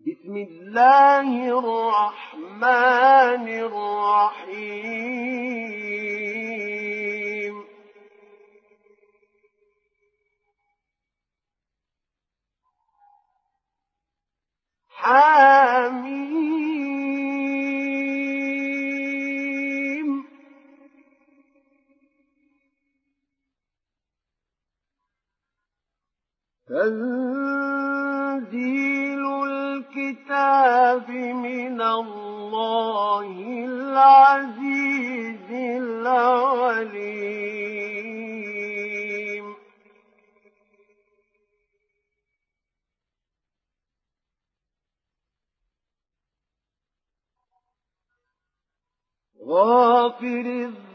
بسم الله الرحمن الرحيم حميم تنزيل الكتاب من الله العزيز العليم غافر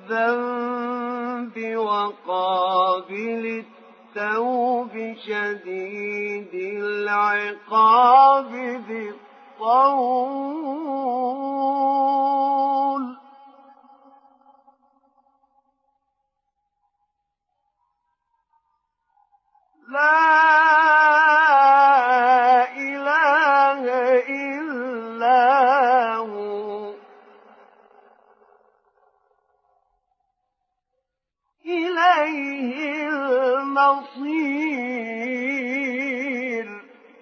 الذنب وقابل التوب شديد العقاب ذي الطول لا إله إلا هو إليه المصير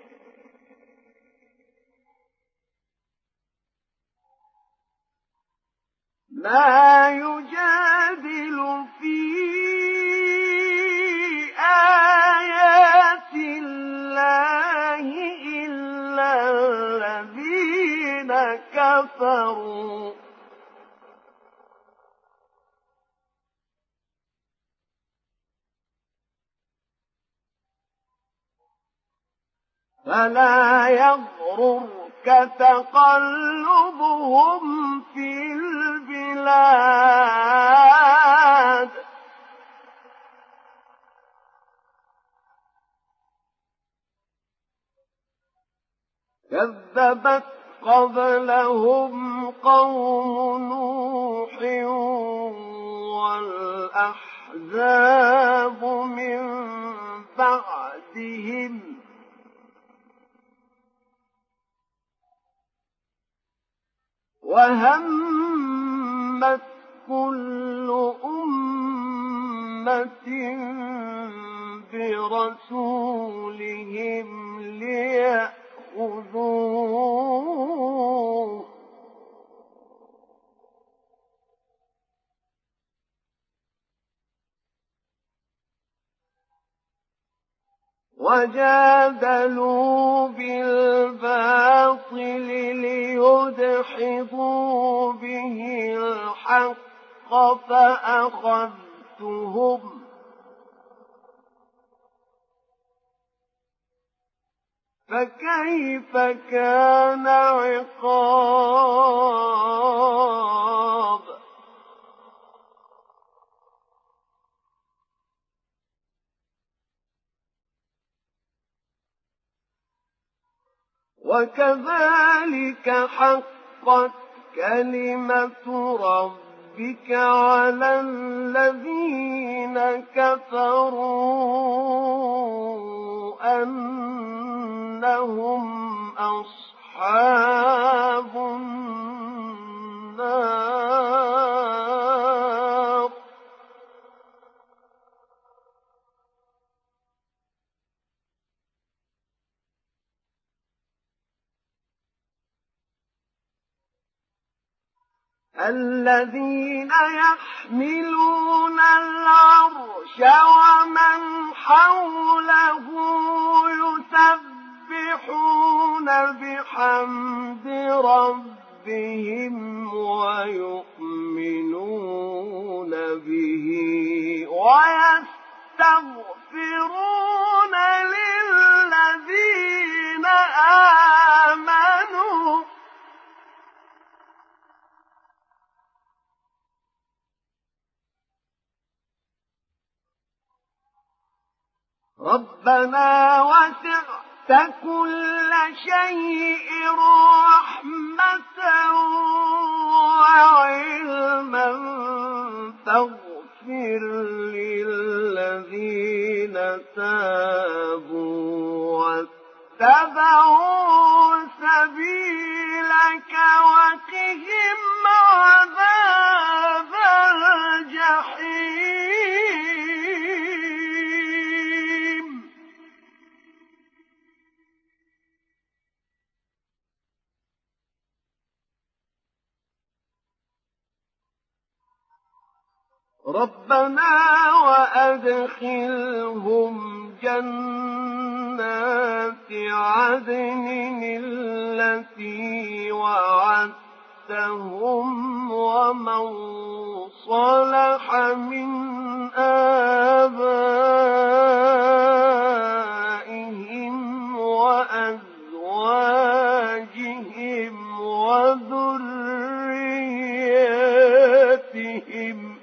ما يجادل في آيات الله إلا الذين كفروا فلا يغررك تقلبهم في البلاد كذبت قبلهم قوم نوح والأحزاب من بعدهم وهمت كل أمة برسولهم ليأخذوه وجادلوا بالباطل ليدحضوا به الحق فأخذتهم فكيف كان عقاب وكذلك حقت كلمة ربك على الذين كفروا أنهم أصحاب النار الذين يحملون العرش ومن حوله يسبحون بحمد ربهم ويؤمنون به ويستغفرون للذين آمنوا ربنا وسعت كل شيء رحمة وعلما فاغفر للذين تابوا واتبعوا سبيلك وقهم عذاب الجحيم ربنا وأدخلهم جنات عدن التي وعدتهم ومن صلح من آبائهم وأزواجهم وذرياتهم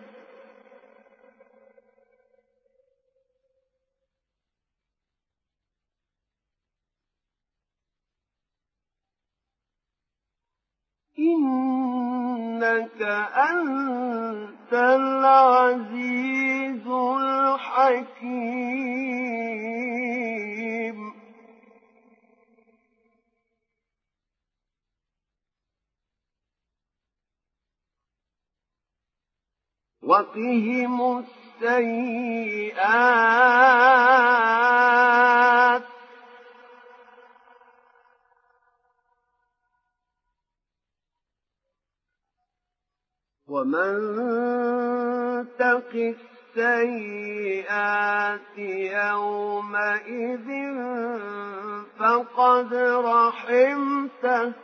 إنك أنت العزيز الحكيم وقهم السيئات ومن تق السيئات يومئذ فقد رحمته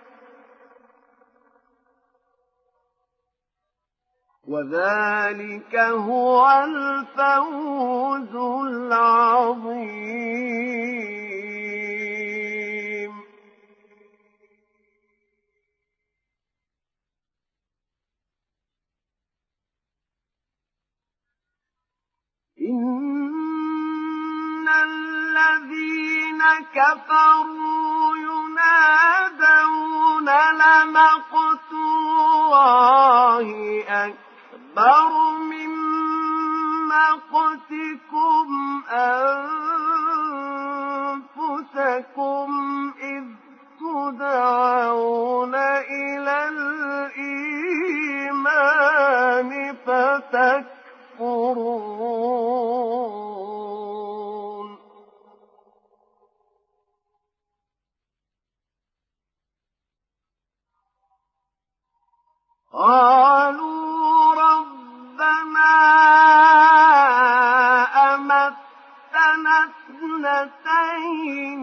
وذلك هو الفوز العظيم إن الذين كفروا ينادون لمقت الله أكبر من مقتكم أنفسكم إذ تدعون إلى الإيمان فتكفرون قالوا ربنا أمتنا اثنتين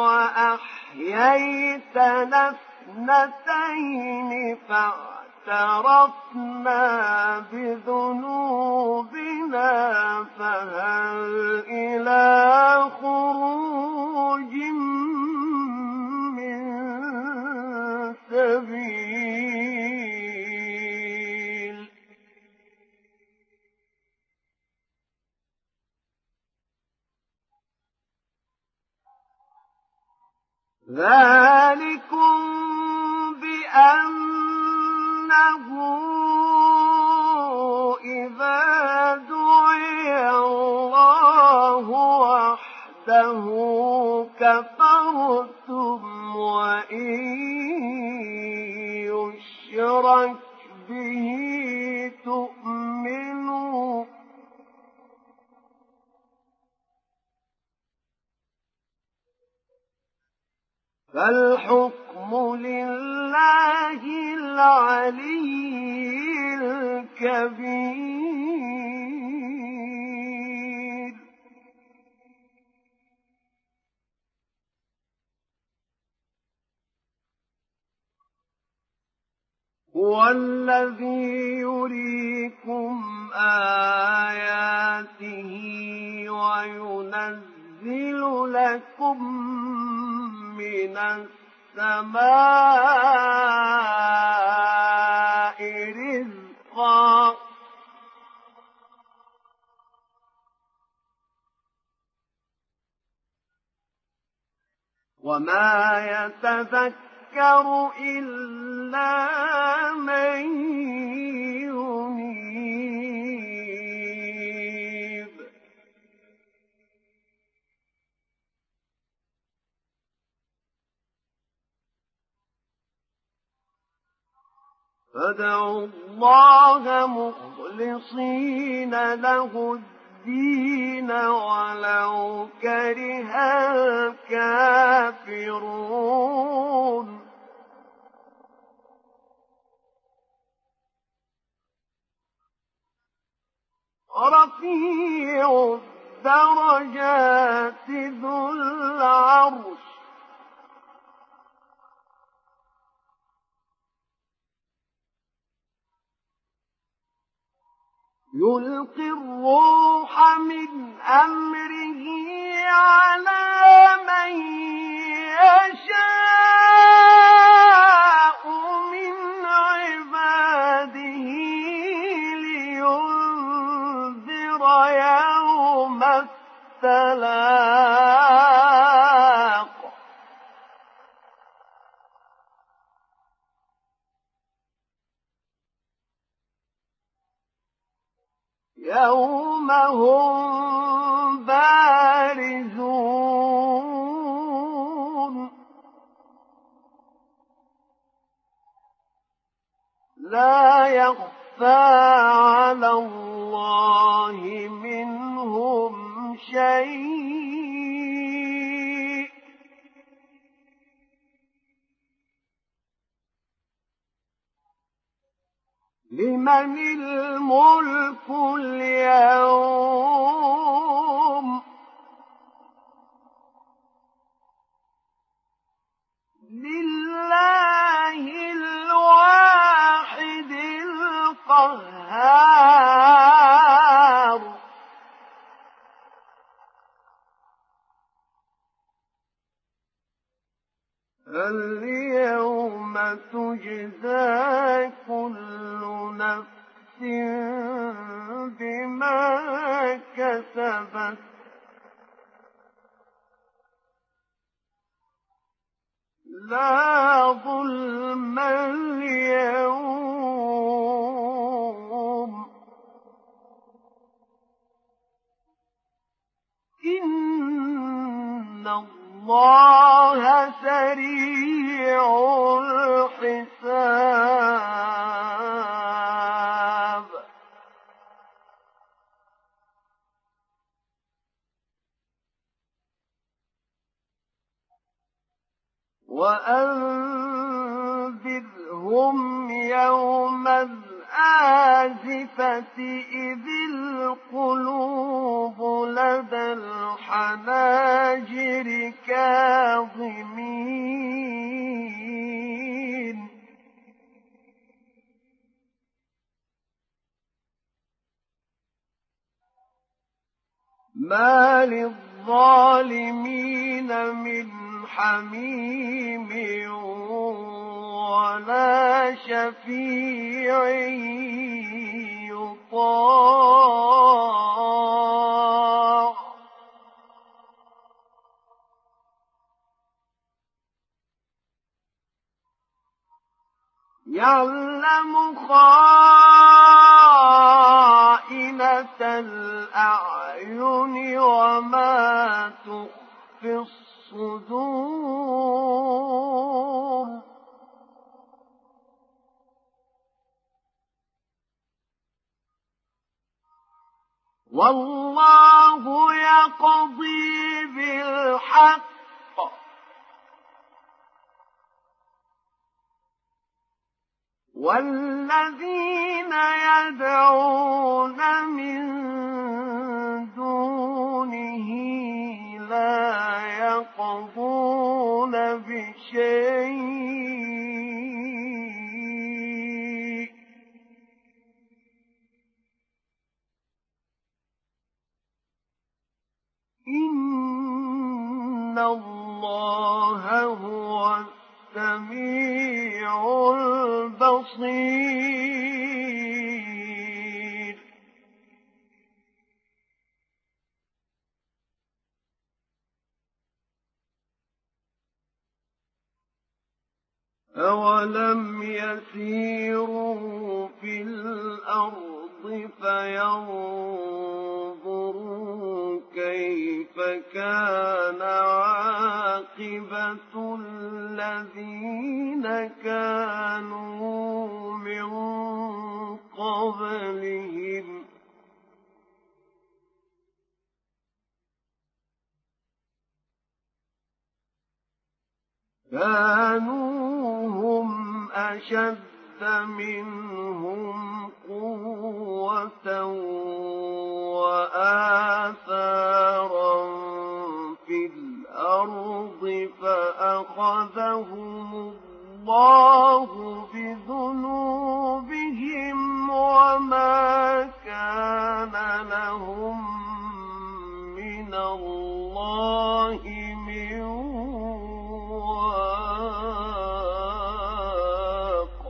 وأحييتنا اثنتين فاعترفنا بذنوبنا فهل إلى خروج من سبيل ذلكم بأنه إذا دعي الله وحده كفرتم وإن يشرك به تؤمنوا فالحكم لله العلي الكبير هو الذي يريكم آياته وينزل لكم من السماء رزقا وما يتذكر إلا من ينيب فادعوا الله مخلصين له الدين ولو كره الكافرون رفيع الدرجات ذو العرش يلقي الروح من أمره على من يشاء من عباده لينذر يوم التلاق يوم هم بارزون لا يخفى على الله منهم شيء لمن الملك اليوم لله الواحد القهار اليوم تجزى كل نفس بما كسبت لا ظلم اليوم إن الله سريع الحساب وأنذرهم يوم الآزفة إذ القلوب لدى الحناجر كاظمين ما للظالمين من حميم ولا شفيع يطاع يعلم خائنة الأعين وما تخفي الصدور والله يقضي بالحق والذين يدعون من دونه لا يقضون بشيء إن الله هو السميع البصير أولم يسيروا في الأرض فينظروا كيف فكان عاقبة الذين كانوا من قبلهم كانوا هم أشد منهم قوة وآثارا في الأرض فأخذهم الله بذنوبهم وما كان لهم من الله من واق.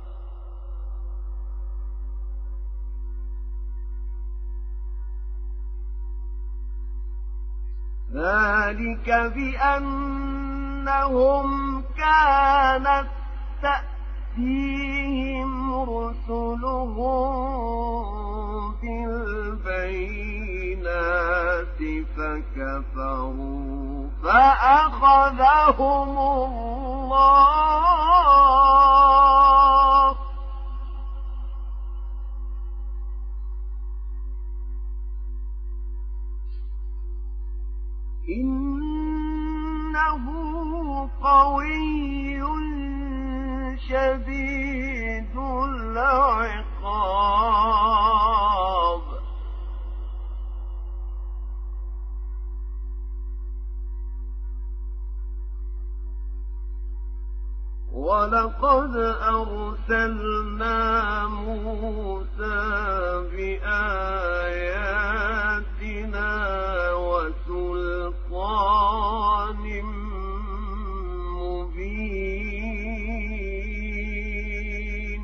ذلك بأنهم كانت تأتيهم رسلهم بالبينات فكفروا فأخذهم الله إنه قوي شديد العقاب. ولقد أرسلنا موسى بآياتنا وسلطان مبين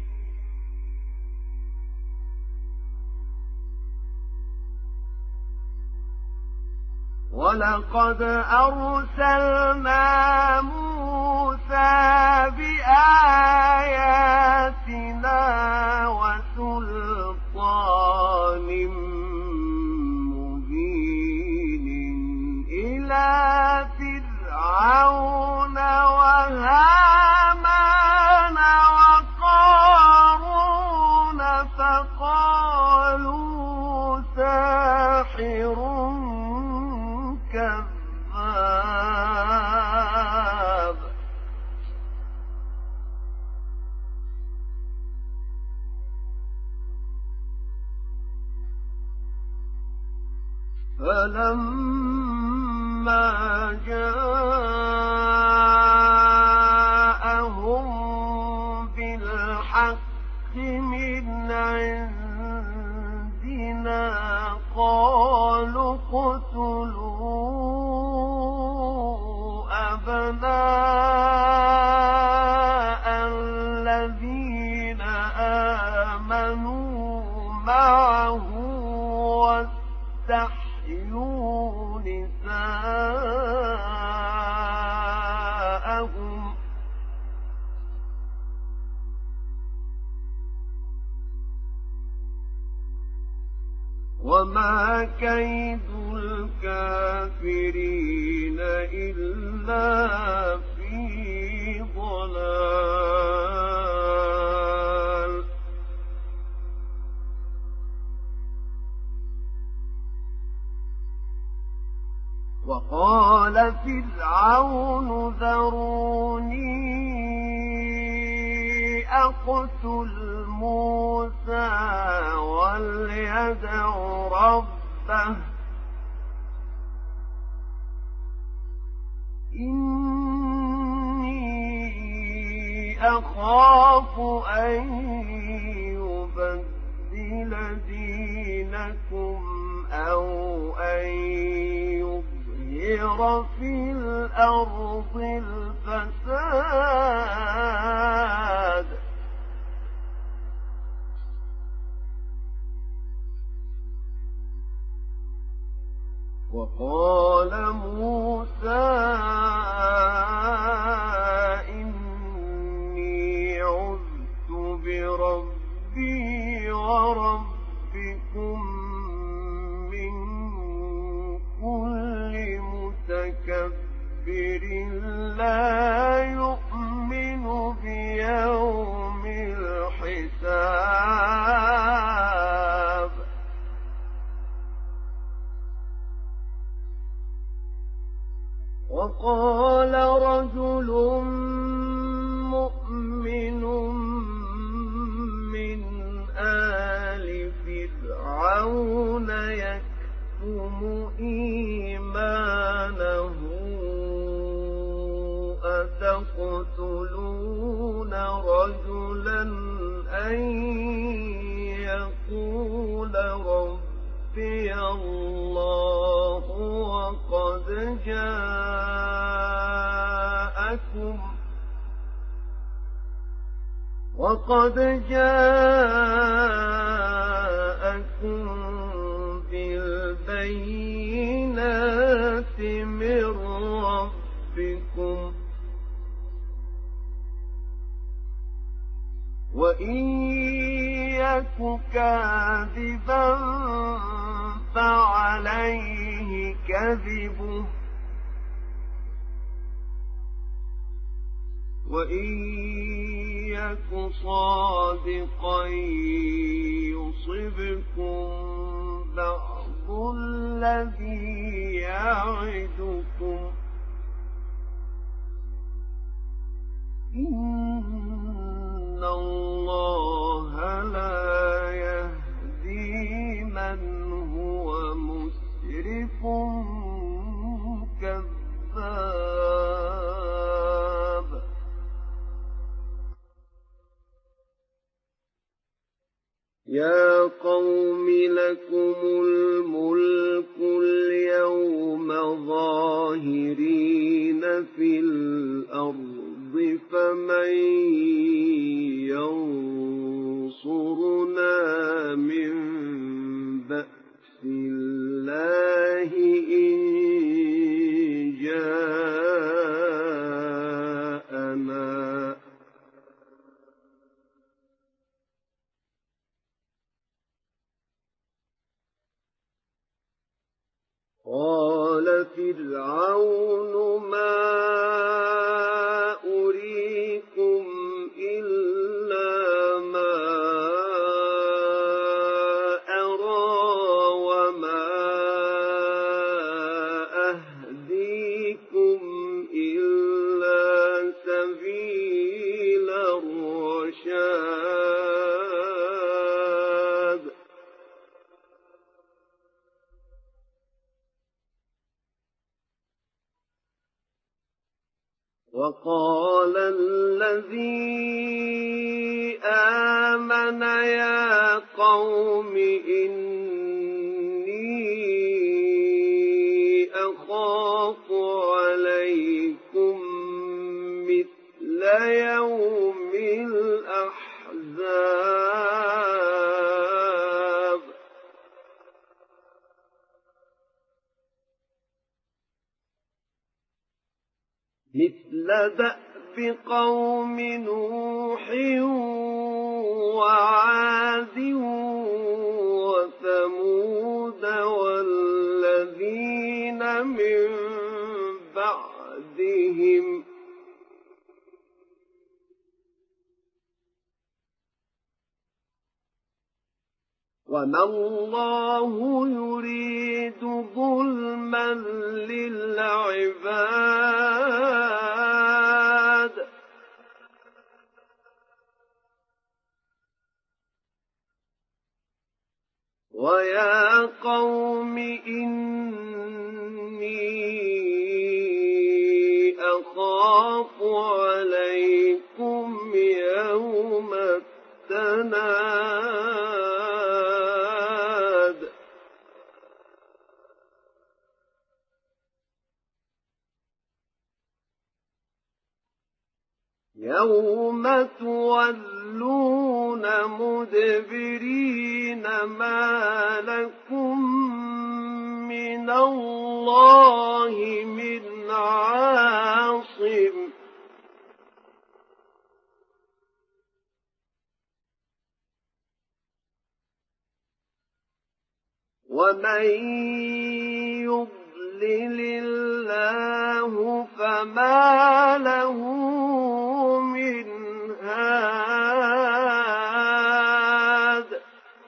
ولقد أرسلنا موسى بآياتنا وسلطان مبين إلى فرعون وهامان وقارون فقالوا ساحر كذاب. فلما جاءهم بالحق من عندنا قالوا اقتلوا أبناء الذين آمنوا معه واستحيوا نساءهم وما كيد الكافرين إلا في ضلال. وقال فرعون ذروني أقتل موسى وليدع ربه إني أخاف أن يبدل دينكم أو أن يظهر في الأرض الفساد. وقال موسى إني عذت بربي وربكم من كل تقتلون رجلا أن يقول ربي الله وقد جاءكم بالبينات من ربكم وإن يك كاذبا فعليه كذبه وإن يك صادقا يصبكم بعض الذي يعدكم إن الله لا يهدي من هو مسرف كذاب. يا قوم لكم الملك اليوم ظاهرين في الأرض فمن ينصرنا من بأس الله إن جاءنا قال فرعون ما أريكم إلا ما أرى وما أهديكم إلا سبيل الرشاد وقال الذي آمن يا قوم إني أخاف عليكم مثل يوم الأحزاب مثل دأب قوم نوح وعاد وثمود والذين من بعدهم وما الله يريد ظلما للعباد ويا قوم إني أخاف عليكم يوم التناد يوم تولون مدبرين ما لكم من الله من عاصم ومن يضلل الله فما له من هاد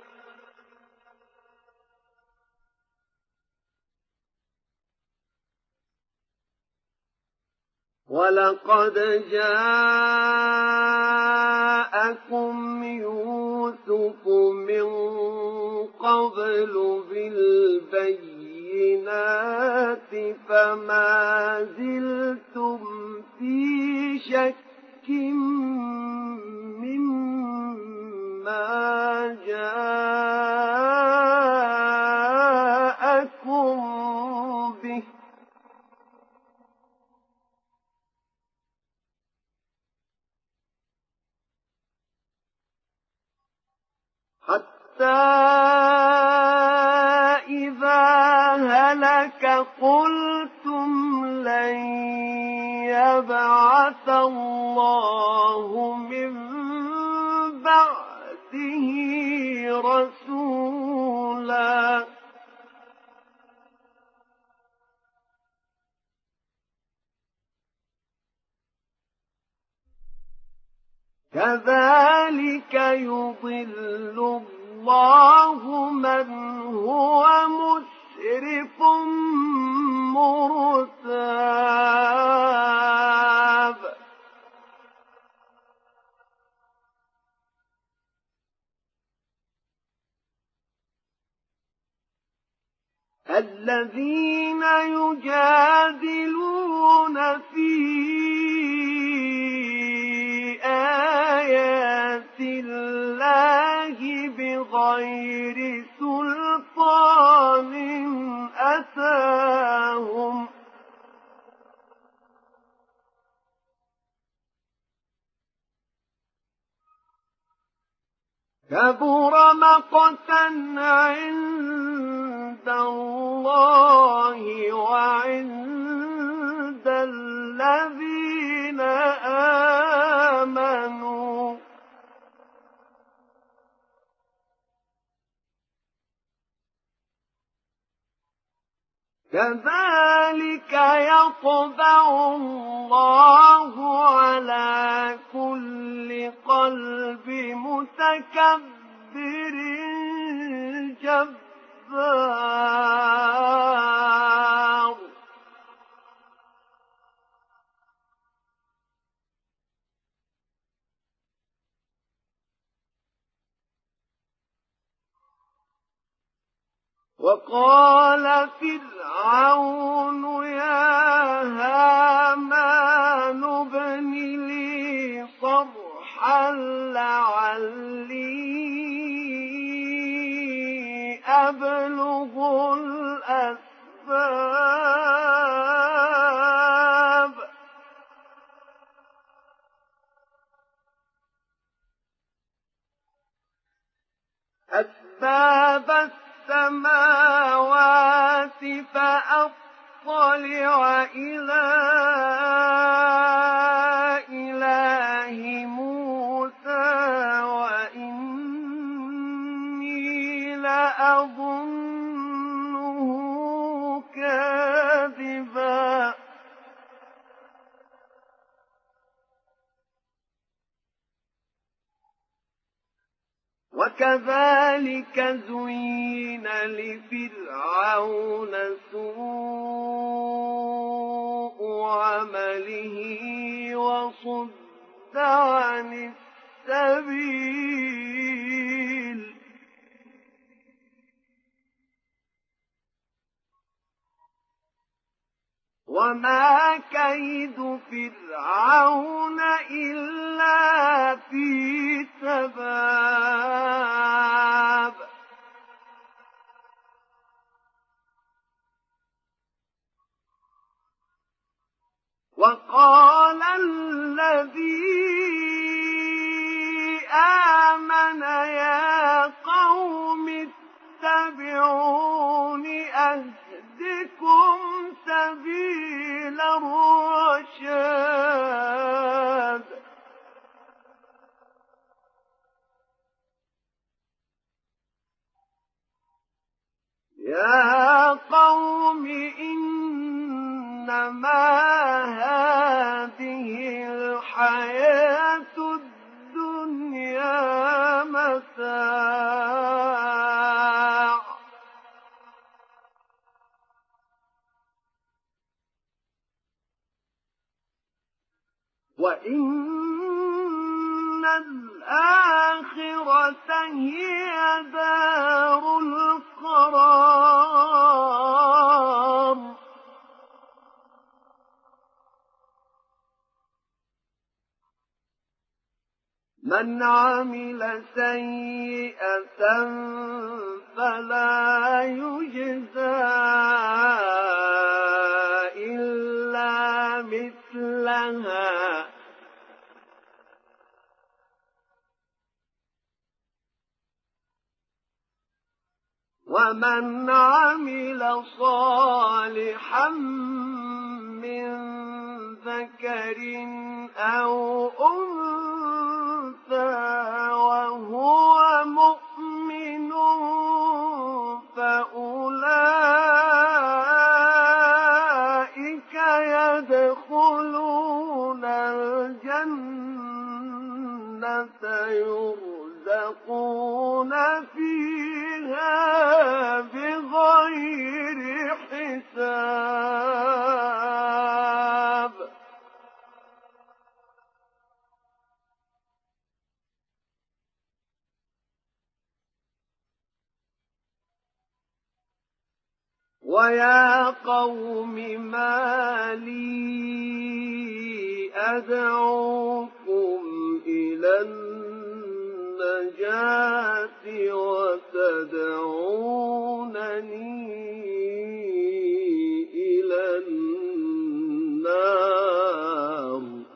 ولقد جاءكم يوسف من قبل بالبينات فما زلتم في شك مما جاءكم به حتى إذا هلك قلتم لن يبعث الله من بعده رسولا كذلك يضل الله من هو مسرف مرتاب الذين يجادلون في آيات الله بغير سلطان أتاهم كبر مقتا عند الله وعند الذين آمنوا كذلك يطبع الله على كل قلب متكبر جبار وقال فرعون يا هامان ابن لي صرحا لعلي أبلغ أسباب السماوات فأطلع إلى إله موسى وإني لأظنه كاذبا وكذلك زين لفرعون سوء عمله وصد عن السبيل وما كيد فرعون إلا في تباب وقال الذي آمن يا قوم اتبعون أهدكم سبيل الرشاد يا قوم إنما هذه الحياة الدنيا متاع وإن الآخرة هي دار القرار من عمل سيئة فلا يجزى إلا مثلها ومن عمل صالحا من ذكر أو أنثى وهو مؤمن فأولئك يدخلون الجنة يرزقون فيها بغير حساب ويا قوم ما لي أدعوكم إلى النجاة وتدعونني إلى النار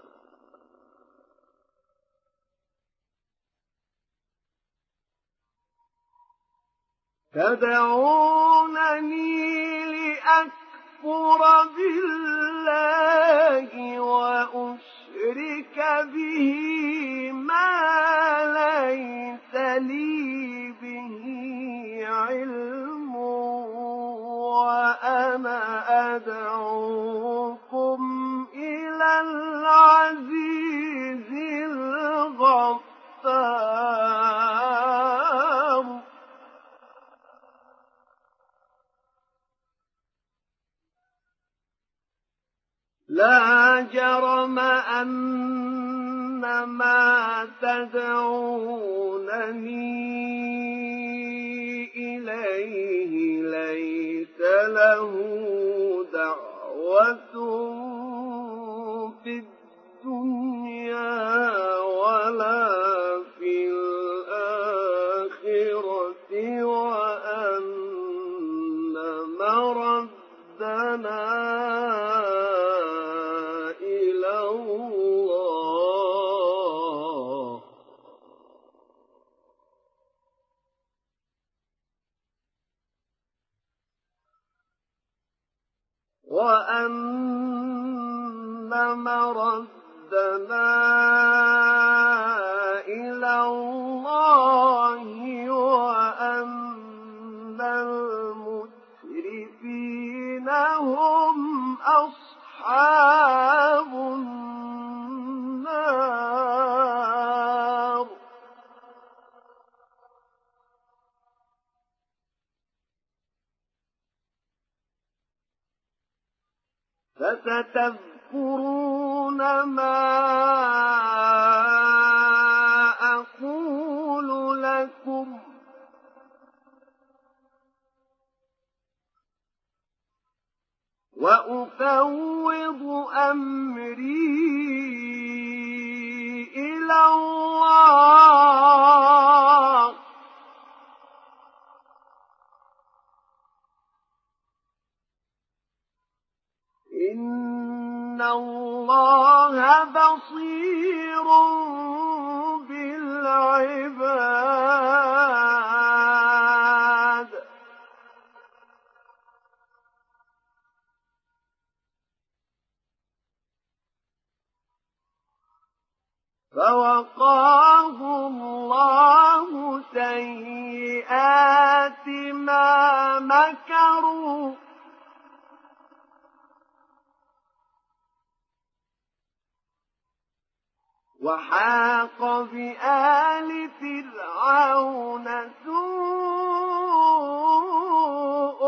تدعونني لأكفر بالله وأشرك به ما ليس لي به علم وأنا أدعوكم إلى العزيز الغفار لا جرم أن ما تدعونني إليه ليس له دعوة في الدنيا ولا في الآخرة وأن مردنا وأن مردنا إلى الله وأن المسرفين هم أصحاب النار فستذكرون ما أقول لكم وأفوض أمري إلى الله إن الله بصير بالعباد فوقاه الله سيئات ما مكروا وحاق بآل فرعون سوء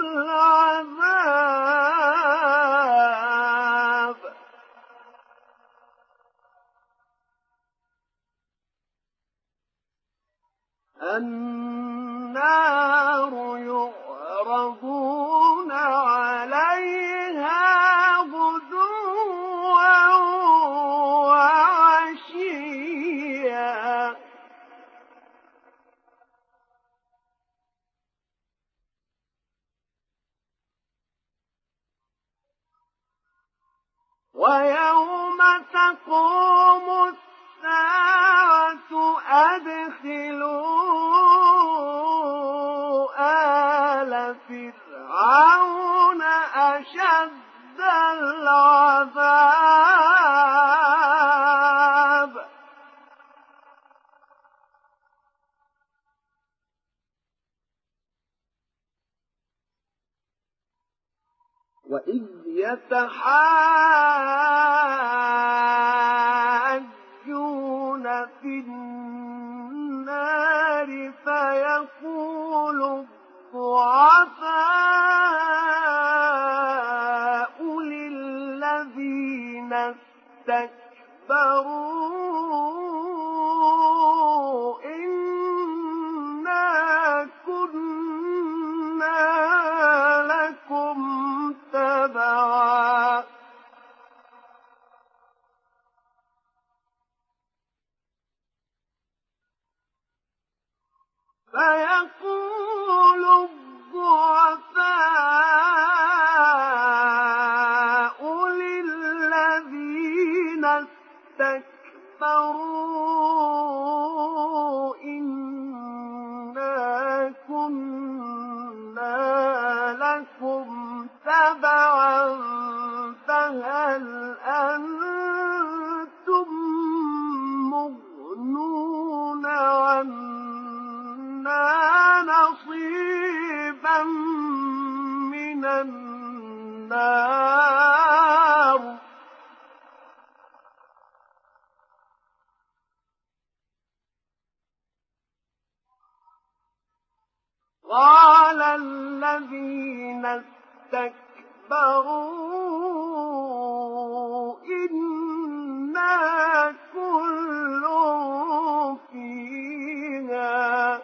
العذاب النار يعرضون عليها غدوا وعشيا وإذ يتحاجون في النار فيقول الضعفاء للذين استكبروا إنا كنا لكم تبعا فيقول الضعفاء للذين استكبروا إنا كنا لكم تبعا فهل أنتم مغنون عنا نصيبا من النار قال الذين استكبروا إنا كل فيها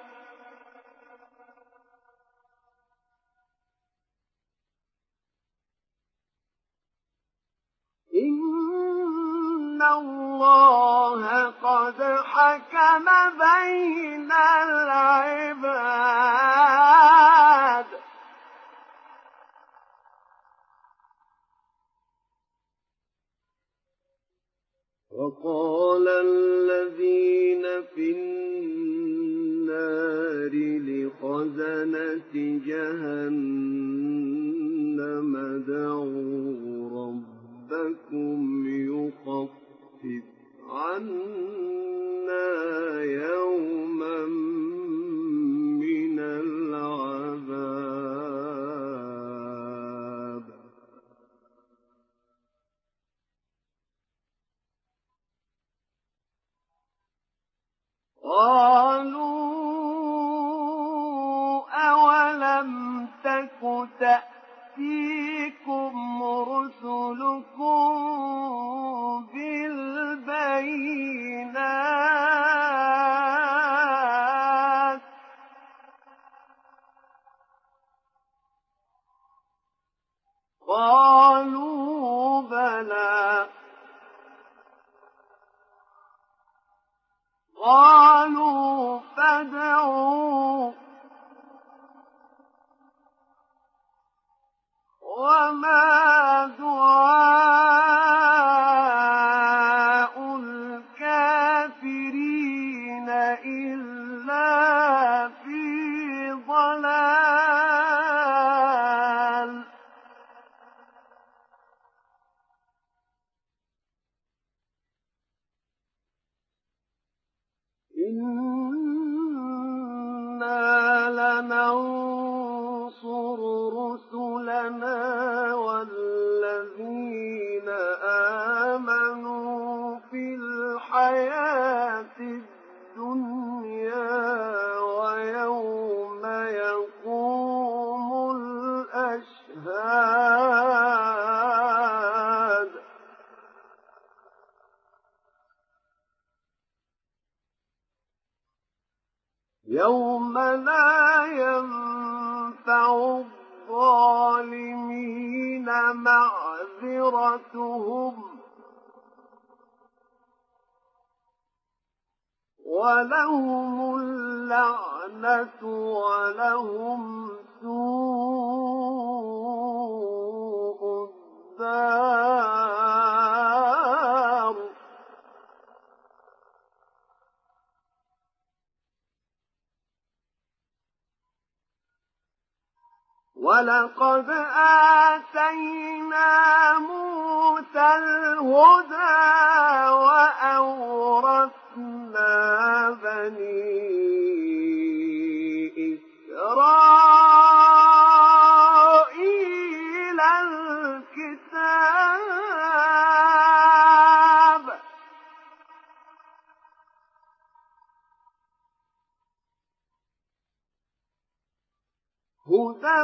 إن الله قد حكم بين العباد وقال الذين في النار لخزنة جهنم ادعوا ربكم يخفف عنا يوما من العذاب قالوا أولم تك تأتيكم رسلكم بالبينات قالوا بلى قالوا فادعوا وما دعاء الكافرين إلا في ضلال إنا لننصر رسلنا والذين آمنوا في الحياة الدنيا ويوم يقوم الأشهاد يوم لا ينفع الظالمين معذرتهم ولهم اللعنة ولهم سوء الدار ولقد آتينا موسى الهدى وأورثنا بني إسرائيل هدى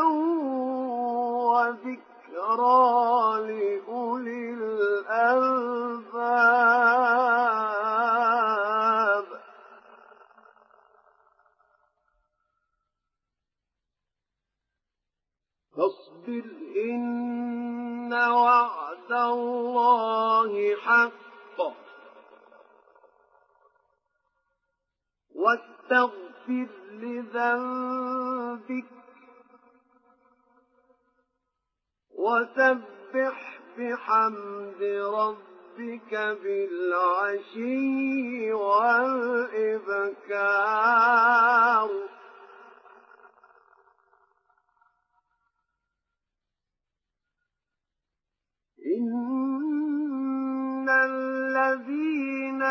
وذكرى لأولي الألباب فاصبر إن وعد الله حق واستغفر لذنبك وسبح بحمد ربك بالعشي والإبكار إن الذين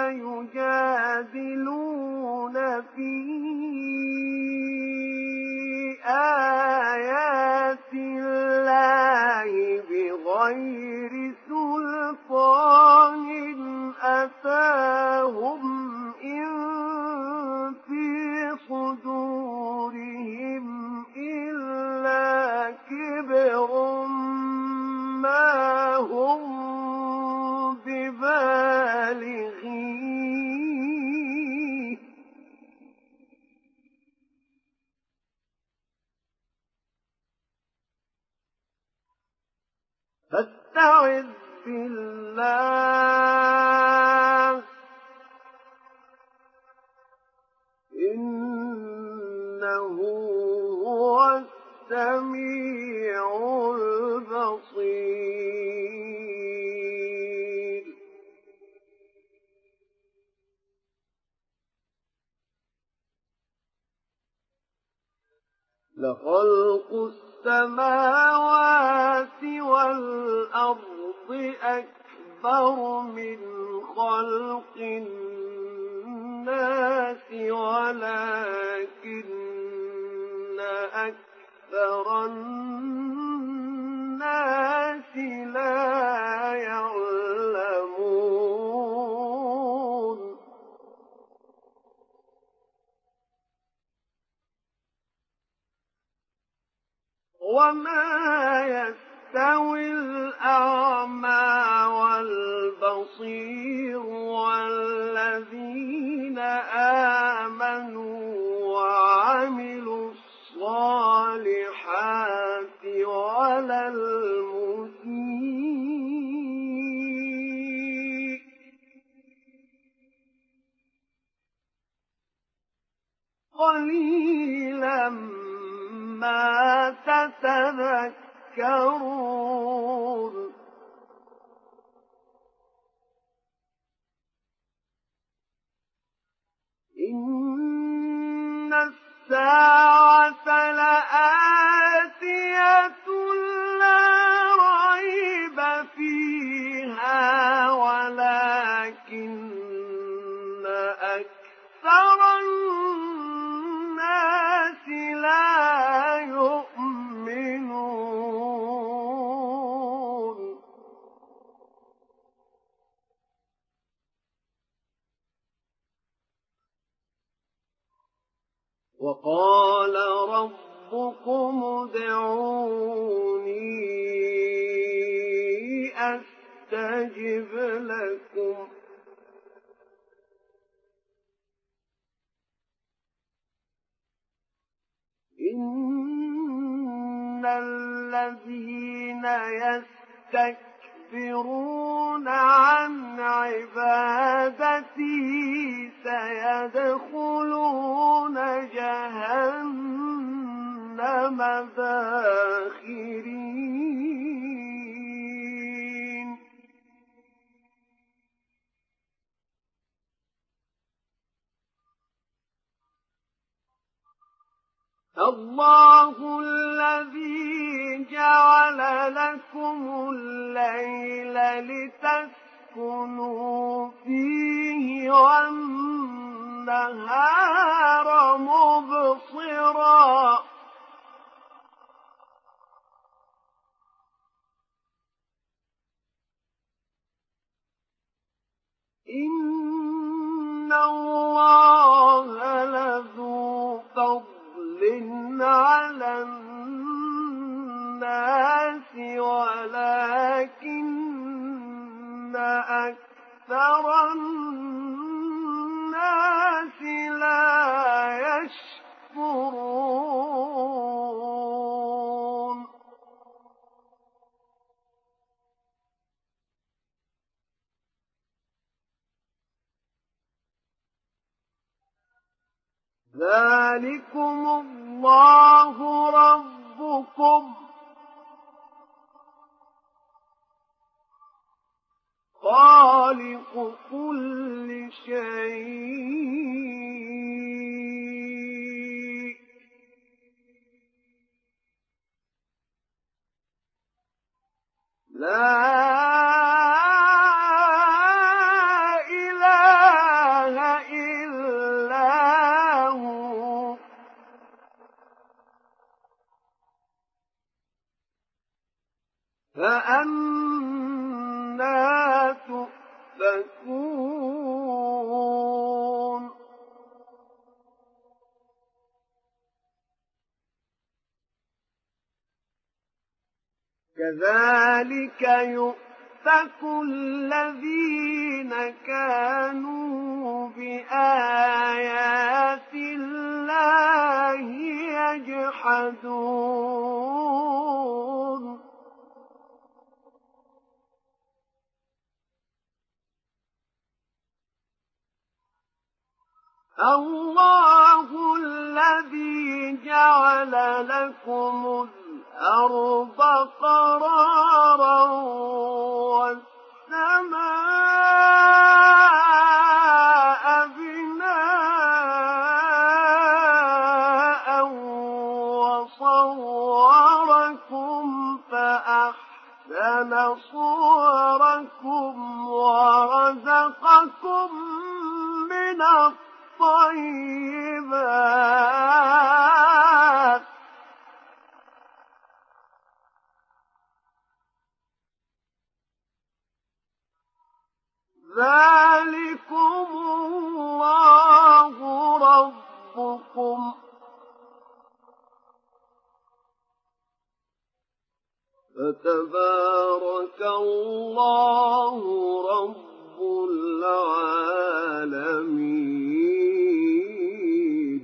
يجادلون في آيات الله بغير سلطان أتاهم إن في صدورهم إلا كبر ما هم ببالغيه فاستعذ بالله إنه هو السميع البصير لخلق السماوات والأرض أكبر من خلق الناس ولكن أكثر الناس لا يعلمون وما يستوي الأعمى والبصير والذين آمنوا وعملوا الصالحات ولا المسيء قليلا ما تتذكرون إن الساعة لآتية لا ريب فيها ولكن أكثر الناس لا يؤمنون وقال ربكم ادعوني أستجب لكم إن الذين يستكبرون عن عبادتي سيدخلون جهنم داخرين الله الذي جعل لكم الليل لتسكنوا فيه والنهار مبصرا إن الله لذو فضل على الناس أكثر الناس لا يشكرون ذلكم الله ربكم خالق كل شيء لا إله إلا هو فأنى تؤفكون كذلك يؤفك الذين كانوا بآيات الله يجحدون الله الذي جعل لكم الأرض قرارا والسماء بناء وصوركم فأحسن صوركم ورزقكم من الطيبات ذلكم الله ربكم فتبارك الله رب العالمين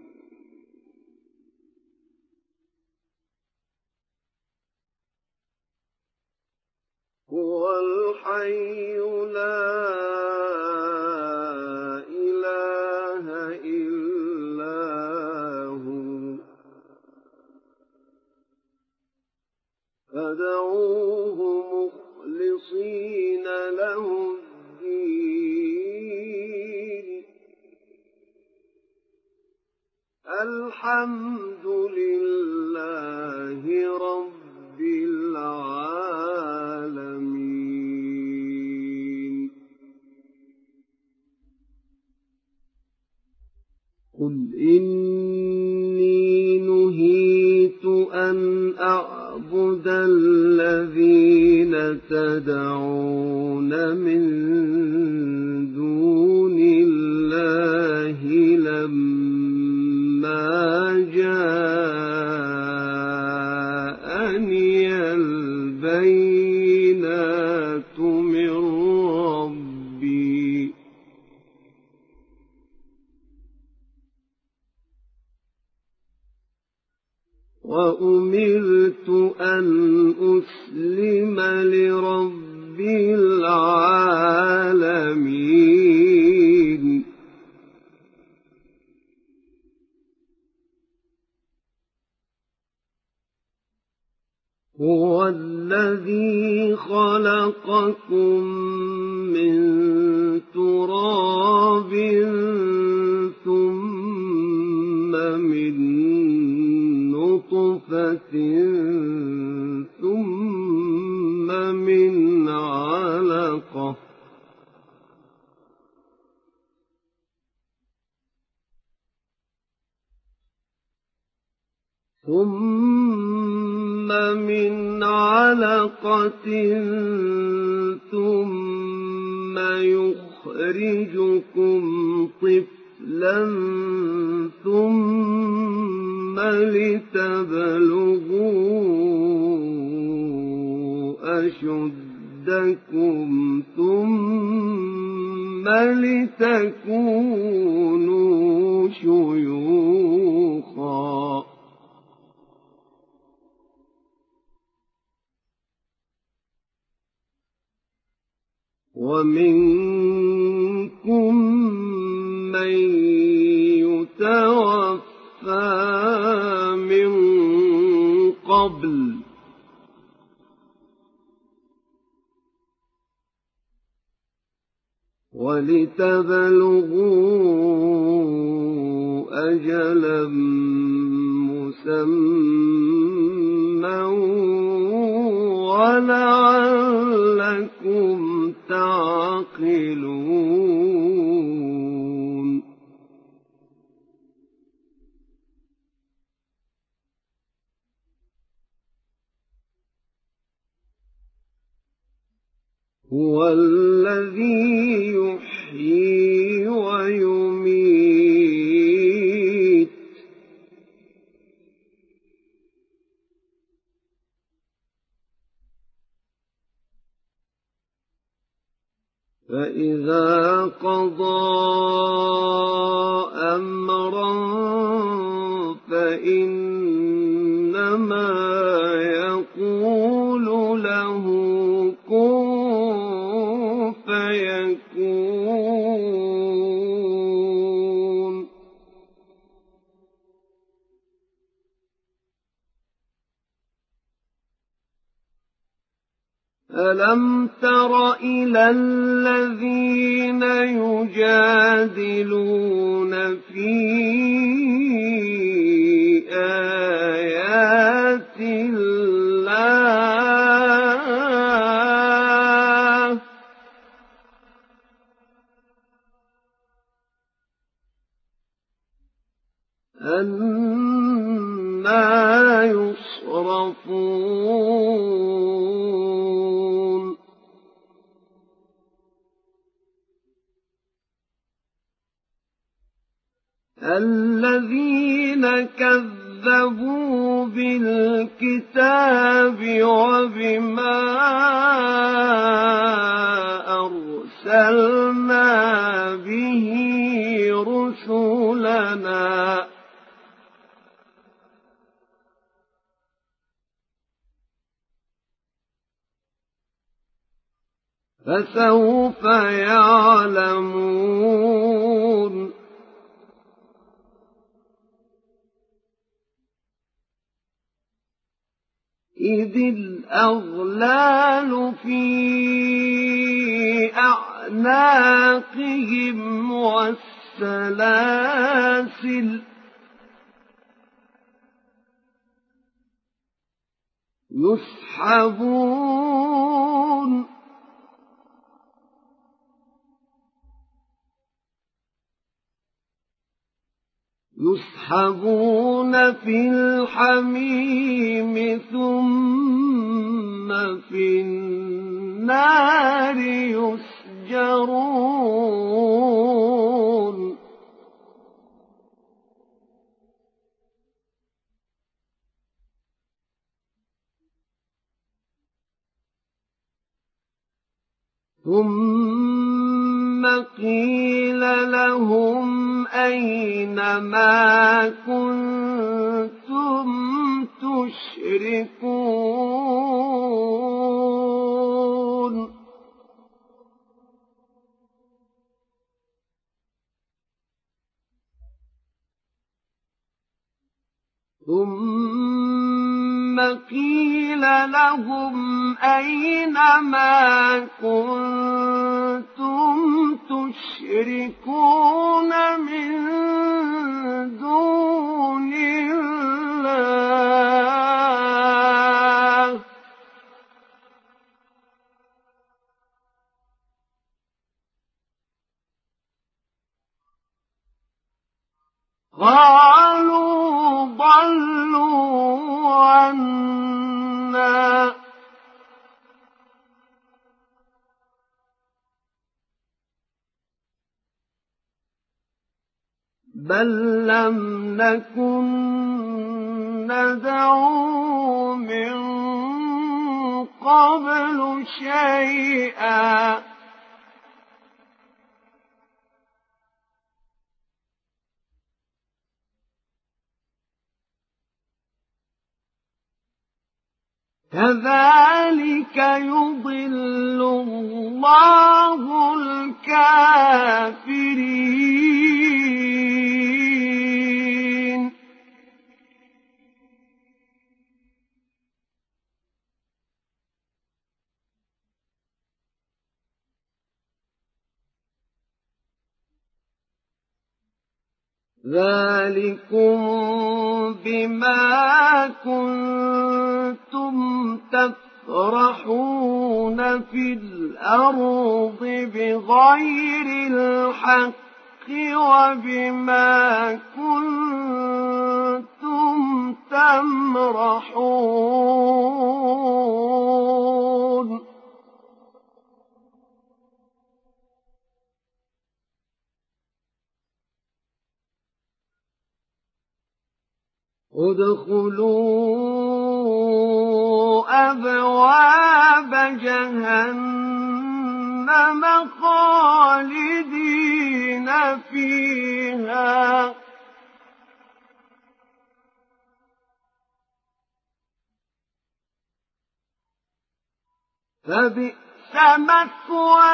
هو الحي لا إله إلا هو فادعوه مخلصين له الدين الحمد لله رب العالمين قل إني نهيت أن أعبد الذين تدعون من دون الله لما جاءني البينات من ربي وأمرت أن أسلم لرب العالمين هو الذي خلقكم من تراب ثم من نطفة ثم من علقة ثم يخرجكم طفلا ثم لتبلغوا أشدكم ثم لتكونوا شيوخا ومنكم من يتوفى من قبل ولتبلغوا أجلا مسمى ولعلكم تعقلون هو الذي يحيي ويميت فإذا قضى أمرا فإنما يقول له كن فيكون ألم تر إلى الذين يجادلون في آيات الله أنى يصرفون الذين كذبوا بالكتاب وبما أرسلنا به رسلنا فسوف يعلمون إذ الأغلال في أعناقهم والسلاسل يسحبون في الحميم ثم في النار يسجرون ثم قيل لهم أين ما كنتم تشركون ثم قيل لهم أين ما كنتم تشركون من دون الله قالوا ضلوا عنا بل لم نكن ندعو من قبل شيئا كذلك يضل الله الكافرين. ذلكم بما كنتم تفرحون في الأرض بغير الحق وبما كنتم تمرحون. ادخلوا أبواب جهنم خالدين فيها فبئس مثوى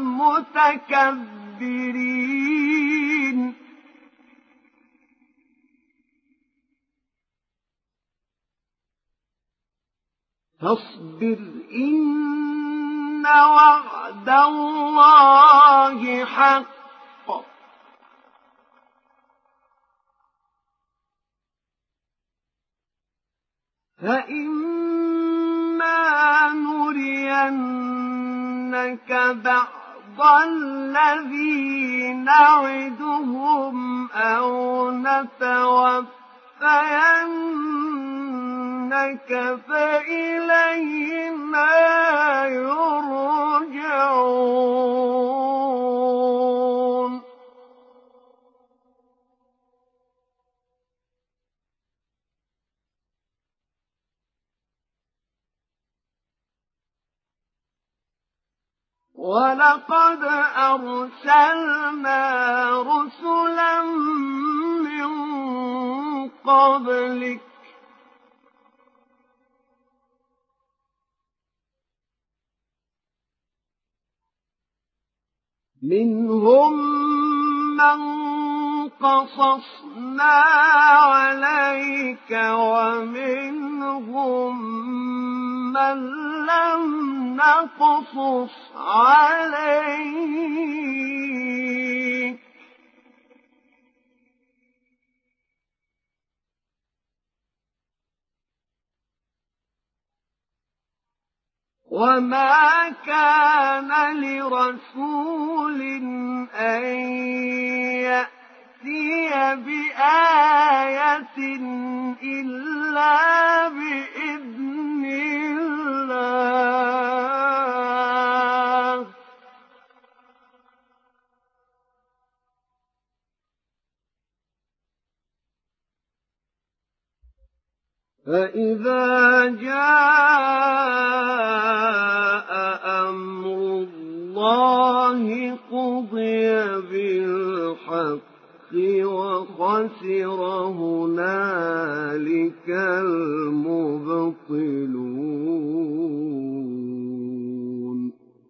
المتكبرين. فاصبر إن وعد الله حق فإما نرينك بعض الذي نعدهم أو نتوفينك فإلينا يرجعون. ولقد أرسلنا رسلا من قبلك منهم من قصصنا عليك ومنهم من لم نقصص عليك وما كان لرسول أن يأتي بآية إلا بإذن الله فإذا جاء أمر الله قضي بالحق وخسر هنالك المبطلون.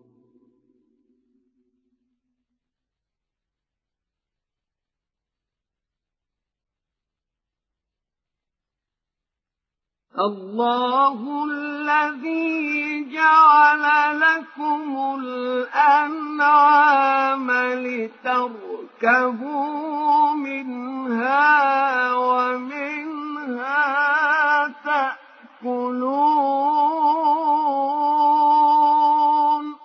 الله الذي جعل لكم الأنعام لتركبوا منها ومنها تأكلون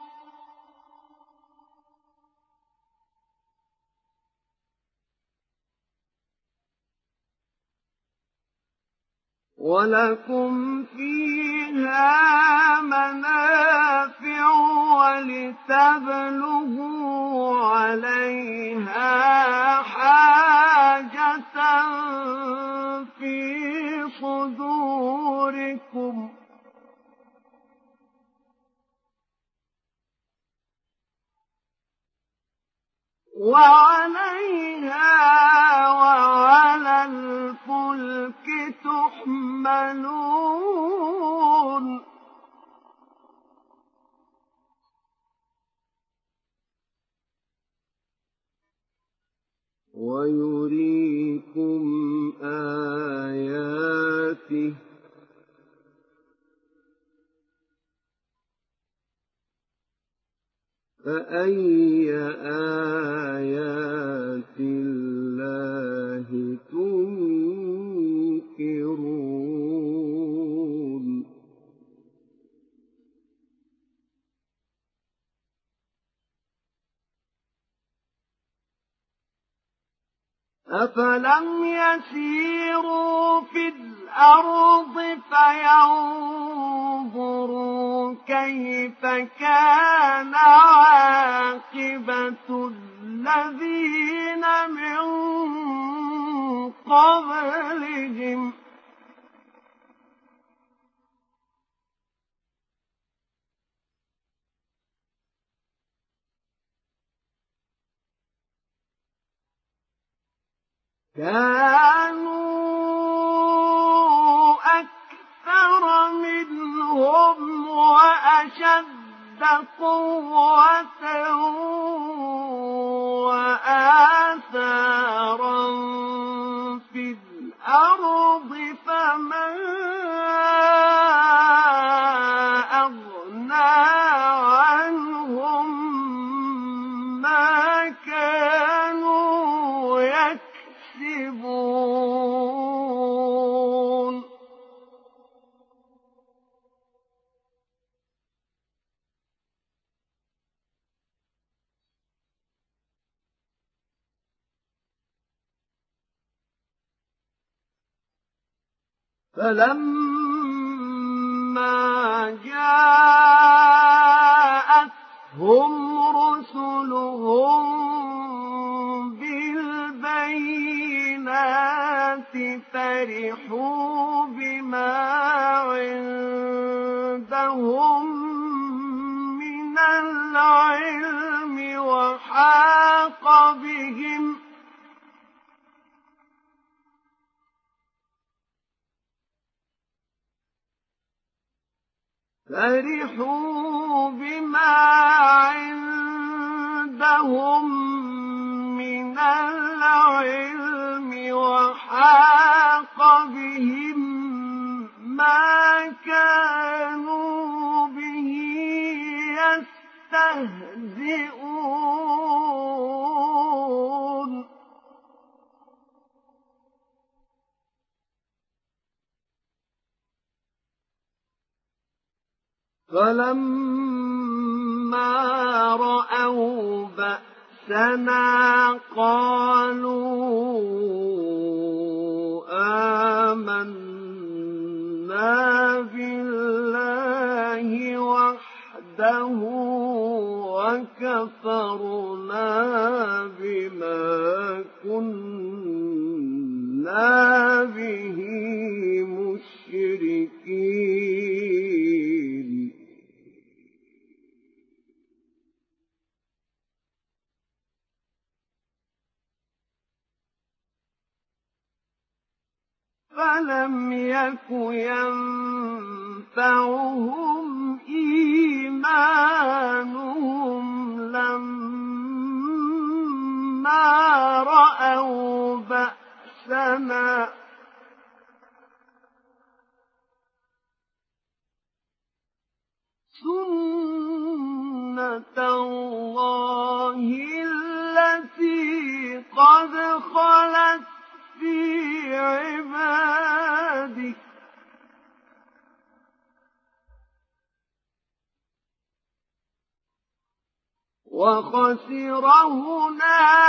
ولكم فيها منافع ولتبلغوا عليها حاجة في صدوركم وعليها وعلى الفلك تحملون. ويريكم آياته فأي آيات الله تنكرون أفلم يسيروا في الأرض فينظروا كيف كان عاقبة الذين من قبلهم كانوا أكثر منهم وأشد قوة وآثارا في الأرض فما أغنى عنهم ما كانوا يكسبون فلما جاءتهم رسلهم بالبينات فرحوا بما عندهم من العلم وحاق بهم ما كانوا به يستهزئون فلما رأوا بأسنا قالوا آمنا بالله وحده وكفرنا بما كنا به مشركين فلم يك ينفعهم إيمانهم لما رأوا بأسنا سنة الله التي قد خلت في عباده وخسر هنالك